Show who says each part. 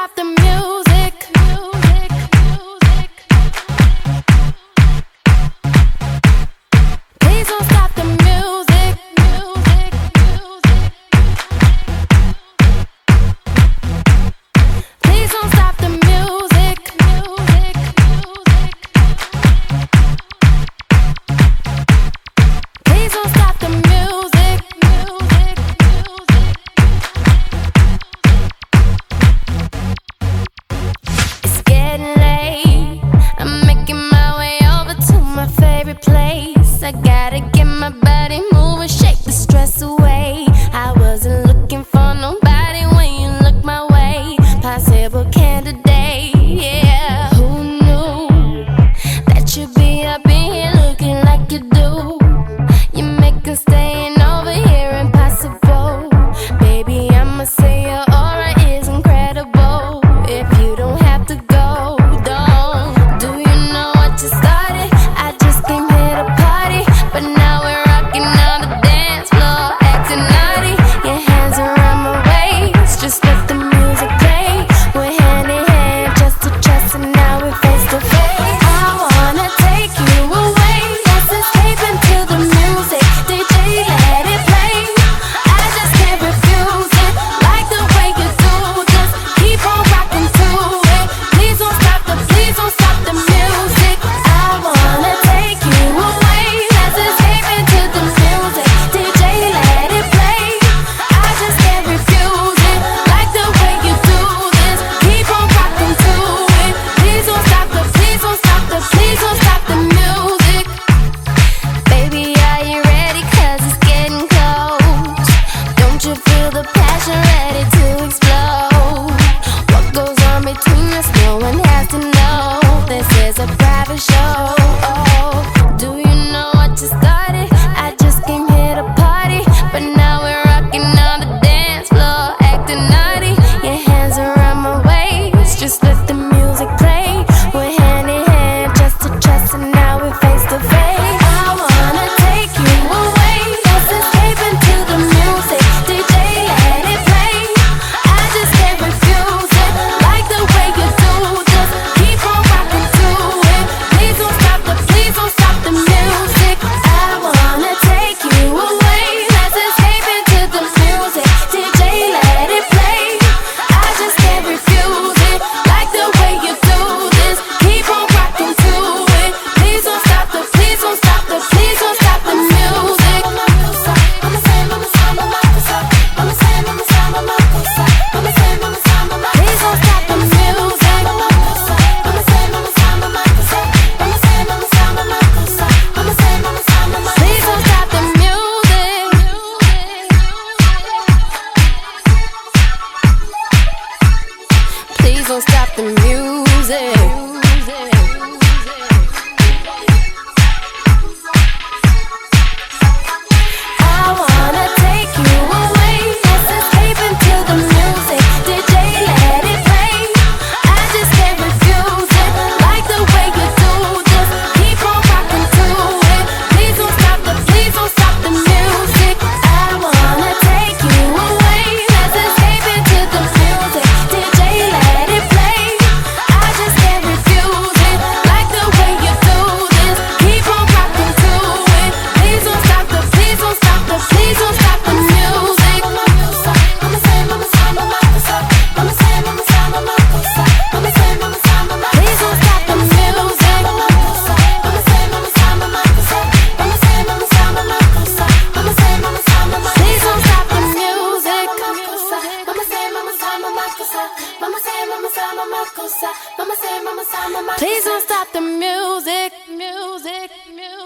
Speaker 1: stop the music. Please don't stop the music. Please don't stop the music. Please don't stop the music. It's getting late. I'm making my way over to my favorite place. I gotta get my body moving, shake the stress away. I wasn't looking for nobody when you look my way. Possible candidate, yeah. Who knew that you'd be up in here looking like you do? You make us staying over here impossible. Baby, I'ma say your aura is incredible. If you don't have to go, don't. Do you know what you started? I just came here to party, but now we're rocking on the dance floor, acting naughty. Your hands around my waist, just let the music play. We're hand in hand, chest to chest, and now we're face to face. I wanna take you away, let's escape into the music. DJ, let it play. I just can't refuse it, like the way you do. Just keep on rocking to it. Please don't stop the music. I wanna take you away, let's escape into the music. DJ, let it play. I just can't refuse it, like the way you do this. Keep on rocking to it. Please don't stop the music. Baby, are you ready? 'Cause it's getting close. Don't you feel the passion ready to explode? What goes on between us, no one has to know. This is a private show. Do you know what you started? I just came here to party, but now we're rocking on the dance floor, acting naughty. Your hands around my waist, just let the music play. We're hand in hand, chest to chest, and now we're face to face. I wanna take you away, let's escape into the music. DJ, let it play. I just can't refuse it, like the way you do. Just keep on rocking to it. Please don't stop the music. I wanna take you away, let's escape into the music. DJ, let it play. I just can't refuse it, like the way you do this. Keep on rocking to it. Please don't stop the music. Please don't stop the music. Please don't stop the music. Please don't stop the music. I wanna take you away, let's escape into the music. DJ, let it play. I just can't refuse it, like the way you do. Just keep on rocking to it. Please don't stop the music. I wanna take you away, let's escape into the music. DJ, let it play. I just can't refuse it, like the way you do this. Keep on rocking to it. Please don't stop the music. Please don't stop the music. Please don't stop the music.